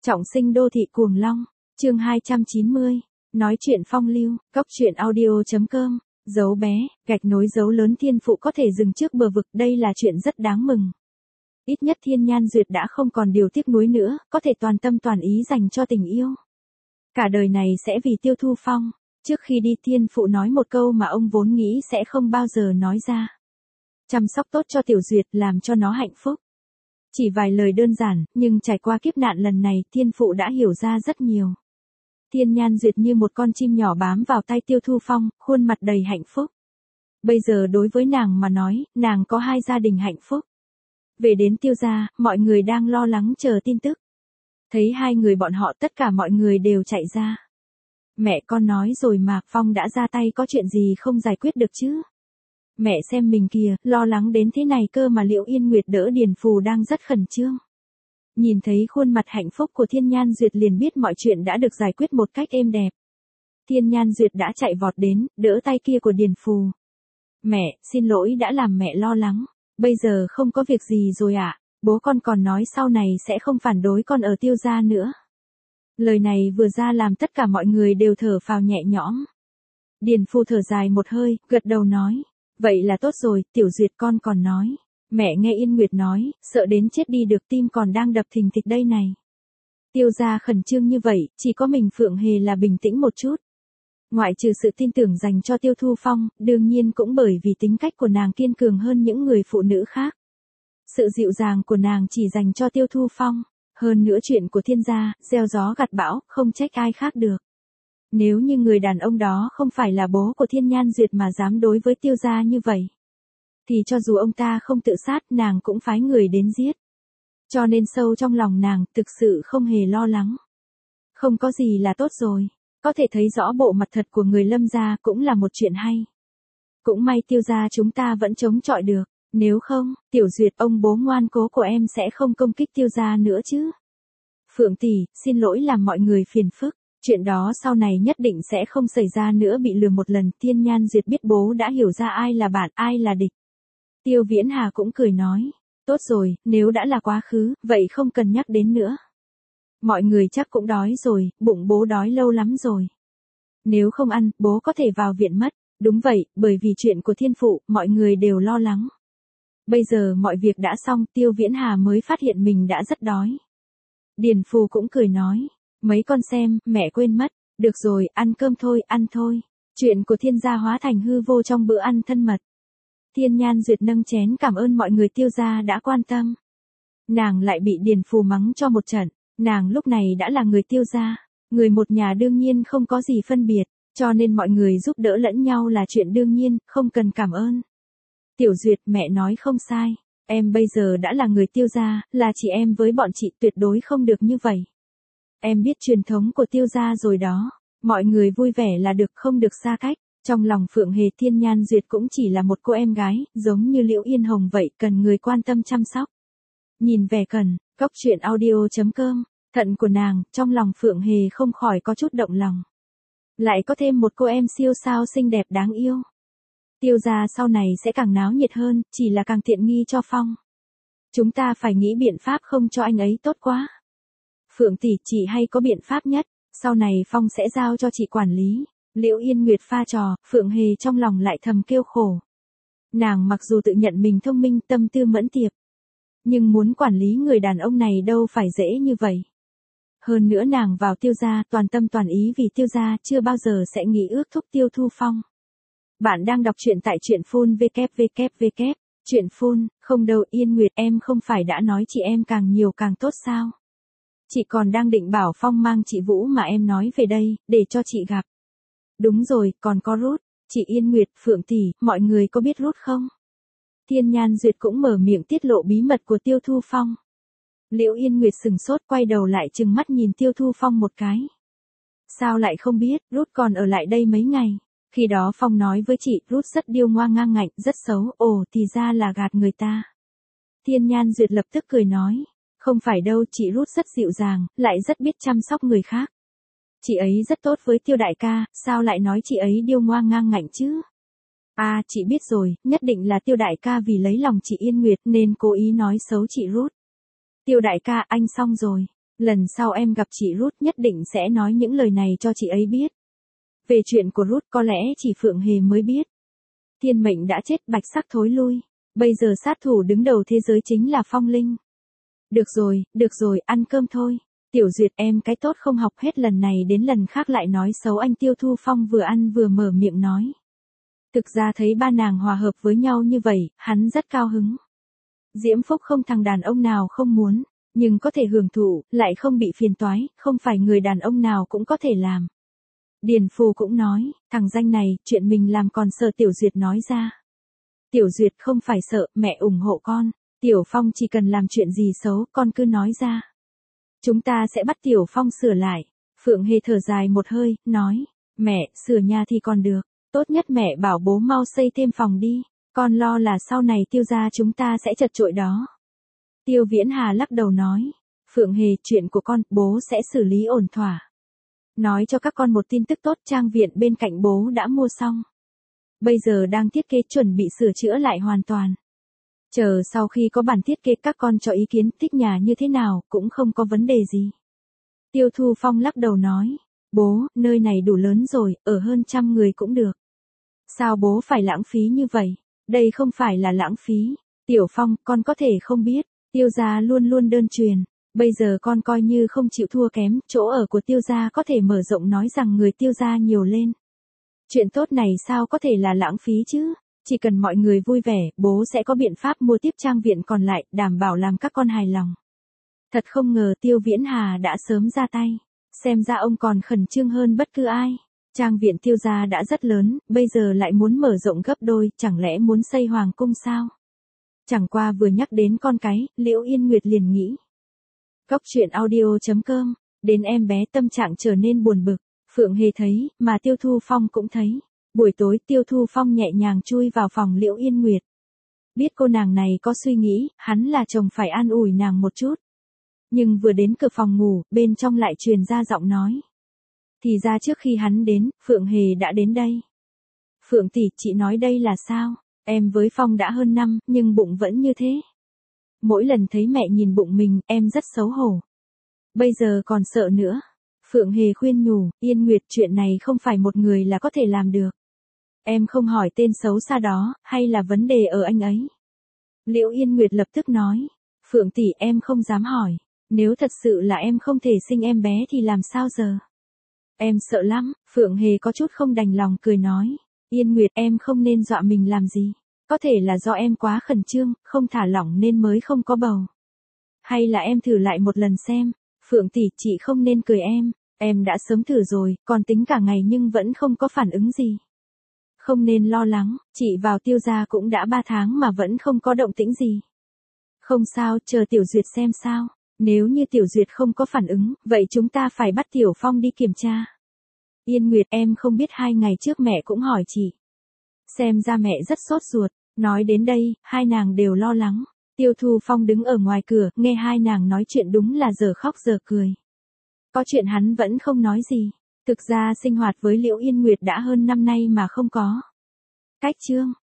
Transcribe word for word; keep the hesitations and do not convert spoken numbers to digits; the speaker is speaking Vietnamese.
Trọng sinh đô thị cuồng long, chương hai trăm chín mươi, nói chuyện phong lưu, góc chuyện audio.com, dấu bé, gạch nối dấu lớn thiên phụ có thể dừng trước bờ vực, đây là chuyện rất đáng mừng. Ít nhất Thiên Nhan Duyệt đã không còn điều tiếc nuối nữa, có thể toàn tâm toàn ý dành cho tình yêu. Cả đời này sẽ vì Tiêu Thu Phong. Trước khi đi thiên phụ nói một câu mà ông vốn nghĩ sẽ không bao giờ nói ra. Chăm sóc tốt cho Tiểu Duyệt, làm cho nó hạnh phúc. Chỉ vài lời đơn giản, nhưng trải qua kiếp nạn lần này thiên phụ đã hiểu ra rất nhiều. Thiên Nhan Duyệt như một con chim nhỏ bám vào tay Tiêu Thu Phong, khuôn mặt đầy hạnh phúc. Bây giờ đối với nàng mà nói, nàng có hai gia đình hạnh phúc. Về đến Tiêu gia, mọi người đang lo lắng chờ tin tức. Thấy hai người bọn họ tất cả mọi người đều chạy ra. Mẹ con nói rồi mà, Phong đã ra tay có chuyện gì không giải quyết được chứ? Mẹ xem mình kìa, lo lắng đến thế này cơ mà Liễu Yên Nguyệt đỡ Điền Phù đang rất khẩn trương. Nhìn thấy khuôn mặt hạnh phúc của Thiên Nhan Duyệt liền biết mọi chuyện đã được giải quyết một cách êm đẹp. Thiên Nhan Duyệt đã chạy vọt đến, đỡ tay kia của Điền Phù. Mẹ, xin lỗi đã làm mẹ lo lắng. Bây giờ không có việc gì rồi ạ. À? Bố con còn nói sau này sẽ không phản đối con ở Tiêu gia nữa. Lời này vừa ra làm tất cả mọi người đều thở phào nhẹ nhõm. Điền Phù thở dài một hơi, gật đầu nói. Vậy là tốt rồi, Tiểu Duyệt con còn nói. Mẹ nghe Yên Nguyệt nói, sợ đến chết đi được, tim còn đang đập thình thịch đây này. Tiêu gia khẩn trương như vậy, chỉ có mình Phượng Hề là bình tĩnh một chút. Ngoại trừ sự tin tưởng dành cho Tiêu Thu Phong, đương nhiên cũng bởi vì tính cách của nàng kiên cường hơn những người phụ nữ khác. Sự dịu dàng của nàng chỉ dành cho Tiêu Thu Phong. Hơn nữa chuyện của Thiên gia, gieo gió gặt bão, không trách ai khác được. Nếu như người đàn ông đó không phải là bố của Thiên Nhan Duyệt mà dám đối với Tiêu gia như vậy, thì cho dù ông ta không tự sát, nàng cũng phái người đến giết. Cho nên sâu trong lòng nàng, thực sự không hề lo lắng. Không có gì là tốt rồi. Có thể thấy rõ bộ mặt thật của người Lâm gia cũng là một chuyện hay. Cũng may Tiêu gia chúng ta vẫn chống chọi được. Nếu không, Tiểu Duyệt, ông bố ngoan cố của em sẽ không công kích Tiêu gia nữa chứ. Phượng tỷ, xin lỗi làm mọi người phiền phức. Chuyện đó sau này nhất định sẽ không xảy ra nữa, bị lừa một lần. Thiên Nhan Duyệt biết bố đã hiểu ra ai là bạn, ai là địch. Tiêu Viễn Hà cũng cười nói. Tốt rồi, nếu đã là quá khứ, vậy không cần nhắc đến nữa. Mọi người chắc cũng đói rồi, bụng bố đói lâu lắm rồi. Nếu không ăn, bố có thể vào viện mất. Đúng vậy, bởi vì chuyện của thiên phụ, mọi người đều lo lắng. Bây giờ mọi việc đã xong, Tiêu Viễn Hà mới phát hiện mình đã rất đói. Điền Phù cũng cười nói. Mấy con xem, mẹ quên mất. Được rồi, ăn cơm thôi, ăn thôi. Chuyện của Thiên gia hóa thành hư vô trong bữa ăn thân mật. Thiên Nhan Duyệt nâng chén cảm ơn mọi người Tiêu gia đã quan tâm. Nàng lại bị Điền Phù mắng cho một trận. Nàng lúc này đã là người Tiêu gia. Người một nhà đương nhiên không có gì phân biệt. Cho nên mọi người giúp đỡ lẫn nhau là chuyện đương nhiên, không cần cảm ơn. Tiểu Duyệt, mẹ nói không sai. Em bây giờ đã là người Tiêu gia, là chị em với bọn chị, tuyệt đối không được như vậy. Em biết truyền thống của Tiêu gia rồi đó. Mọi người vui vẻ là được, không được xa cách. Trong lòng Phượng Hề, Thiên Nhan Duyệt cũng chỉ là một cô em gái, giống như Liễu Yên Hồng vậy, cần người quan tâm chăm sóc. Nhìn vẻ cần, góc chuyện audio.com, thận của nàng, trong lòng Phượng Hề không khỏi có chút động lòng. Lại có thêm một cô em siêu sao xinh đẹp đáng yêu. Tiêu gia sau này sẽ càng náo nhiệt hơn, chỉ là càng tiện nghi cho Phong. Chúng ta phải nghĩ biện pháp không cho anh ấy tốt quá. Phượng tỷ, chị hay có biện pháp nhất, sau này Phong sẽ giao cho chị quản lý. Liễu Yên Nguyệt pha trò, Phượng Hề trong lòng lại thầm kêu khổ. Nàng mặc dù tự nhận mình thông minh, tâm tư mẫn tiệp, nhưng muốn quản lý người đàn ông này đâu phải dễ như vậy. Hơn nữa nàng vào Tiêu gia, toàn tâm toàn ý vì Tiêu gia, chưa bao giờ sẽ nghĩ ước thúc Tiêu Thu Phong. Bạn đang đọc truyện tại truyện phun vê kép vê kép vê kép, truyện phun, không đâu Yên Nguyệt, em không phải đã nói chị em càng nhiều càng tốt sao? Chị còn đang định bảo Phong mang chị Vũ mà em nói về đây, để cho chị gặp. Đúng rồi, còn có Rút. Chị Yên Nguyệt, Phượng tỷ, mọi người có biết Rút không? Thiên Nhan Duyệt cũng mở miệng tiết lộ bí mật của Tiêu Thu Phong. Liễu Yên Nguyệt sừng sốt, quay đầu lại trừng mắt nhìn Tiêu Thu Phong một cái. Sao lại không biết, Rút còn ở lại đây mấy ngày. Khi đó Phong nói với chị, Rút rất điêu ngoa ngang ngạnh, rất xấu, ồ thì ra là gạt người ta. Thiên Nhan Duyệt lập tức cười nói. Không phải đâu, chị Rút rất dịu dàng, lại rất biết chăm sóc người khác. Chị ấy rất tốt với Tiêu đại ca, sao lại nói chị ấy điêu ngoa ngang ngạnh chứ? À, chị biết rồi, nhất định là Tiêu đại ca vì lấy lòng chị Yên Nguyệt nên cố ý nói xấu chị Rút. Tiêu đại ca, anh xong rồi. Lần sau em gặp chị Ruth nhất định sẽ nói những lời này cho chị ấy biết. Về chuyện của Ruth có lẽ chỉ Phượng Hề mới biết. Thiên mệnh đã chết, bạch sắc thối lui. Bây giờ sát thủ đứng đầu thế giới chính là Phong Linh. Được rồi, được rồi, ăn cơm thôi. Tiểu Duyệt em cái tốt không học hết lần này đến lần khác lại nói xấu anh. Tiêu Thu Phong vừa ăn vừa mở miệng nói. Thực ra thấy ba nàng hòa hợp với nhau như vậy, hắn rất cao hứng. Diễm Phúc không thằng đàn ông nào không muốn, nhưng có thể hưởng thụ, lại không bị phiền toái, không phải người đàn ông nào cũng có thể làm. Điền Phù cũng nói, thằng danh này, chuyện mình làm còn sợ. Tiểu Duyệt nói ra. Tiểu Duyệt không phải sợ, mẹ ủng hộ con. Tiểu Phong chỉ cần làm chuyện gì xấu, con cứ nói ra. Chúng ta sẽ bắt Tiểu Phong sửa lại. Phượng Hề thở dài một hơi, nói, mẹ, sửa nhà thì còn được. Tốt nhất mẹ bảo bố mau xây thêm phòng đi. Con lo là sau này Tiêu gia chúng ta sẽ chật chội đó. Tiêu Viễn Hà lắc đầu nói, Phượng Hề, chuyện của con, bố sẽ xử lý ổn thỏa. Nói cho các con một tin tức tốt, trang viện bên cạnh bố đã mua xong. Bây giờ đang thiết kế chuẩn bị sửa chữa lại hoàn toàn. Chờ sau khi có bản thiết kế các con cho ý kiến, thích nhà như thế nào, cũng không có vấn đề gì. Tiêu Thu Phong lắc đầu nói, bố, nơi này đủ lớn rồi, ở hơn trăm người cũng được. Sao bố phải lãng phí như vậy? Đây không phải là lãng phí. Tiểu Phong, con có thể không biết, Tiêu gia luôn luôn đơn truyền. Bây giờ con coi như không chịu thua kém, chỗ ở của Tiêu gia có thể mở rộng, nói rằng người Tiêu gia nhiều lên. Chuyện tốt này sao có thể là lãng phí chứ? Chỉ cần mọi người vui vẻ, bố sẽ có biện pháp mua tiếp trang viện còn lại, đảm bảo làm các con hài lòng. Thật không ngờ Tiêu Viễn Hà đã sớm ra tay. Xem ra ông còn khẩn trương hơn bất cứ ai. Trang viện Tiêu gia đã rất lớn, bây giờ lại muốn mở rộng gấp đôi, chẳng lẽ muốn xây hoàng cung sao? Chẳng qua vừa nhắc đến con cái, Liễu Yên Nguyệt liền nghĩ. Cốc truyện audio chấm com, đến em bé tâm trạng trở nên buồn bực. Phượng Hề thấy, mà Tiêu Thu Phong cũng thấy. Buổi tối Tiêu Thu Phong nhẹ nhàng chui vào phòng Liễu Yên Nguyệt. Biết cô nàng này có suy nghĩ, hắn là chồng phải an ủi nàng một chút. Nhưng vừa đến cửa phòng ngủ, bên trong lại truyền ra giọng nói. Thì ra trước khi hắn đến, Phượng Hề đã đến đây. Phượng tỷ, chị nói đây là sao? Em với Phong đã hơn năm, nhưng bụng vẫn như thế. Mỗi lần thấy mẹ nhìn bụng mình, em rất xấu hổ. Bây giờ còn sợ nữa. Phượng Hề khuyên nhủ, Yên Nguyệt, chuyện này không phải một người là có thể làm được. Em không hỏi tên xấu xa đó, hay là vấn đề ở anh ấy? Liễu Yên Nguyệt lập tức nói, Phượng tỷ, em không dám hỏi. Nếu thật sự là em không thể sinh em bé thì làm sao giờ? Em sợ lắm. Phượng Hề có chút không đành lòng cười nói, Yên Nguyệt, em không nên dọa mình làm gì. Có thể là do em quá khẩn trương, không thả lỏng nên mới không có bầu. Hay là em thử lại một lần xem. Phượng tỷ, chị không nên cười em. Em đã sớm thử rồi, còn tính cả ngày nhưng vẫn không có phản ứng gì. Không nên lo lắng, chị vào Tiêu gia cũng đã ba tháng mà vẫn không có động tĩnh gì. Không sao, chờ Tiểu Duyệt xem sao. Nếu như Tiểu Duyệt không có phản ứng, vậy chúng ta phải bắt Tiểu Phong đi kiểm tra. Yên Nguyệt, em không biết hai ngày trước mẹ cũng hỏi chị. Xem ra mẹ rất sốt ruột. Nói đến đây, hai nàng đều lo lắng. Tiêu Thu Phong đứng ở ngoài cửa, nghe hai nàng nói chuyện đúng là giờ khóc giờ cười. Có chuyện hắn vẫn không nói gì. Thực ra sinh hoạt với Liễu Yên Nguyệt đã hơn năm nay mà không có cách chương.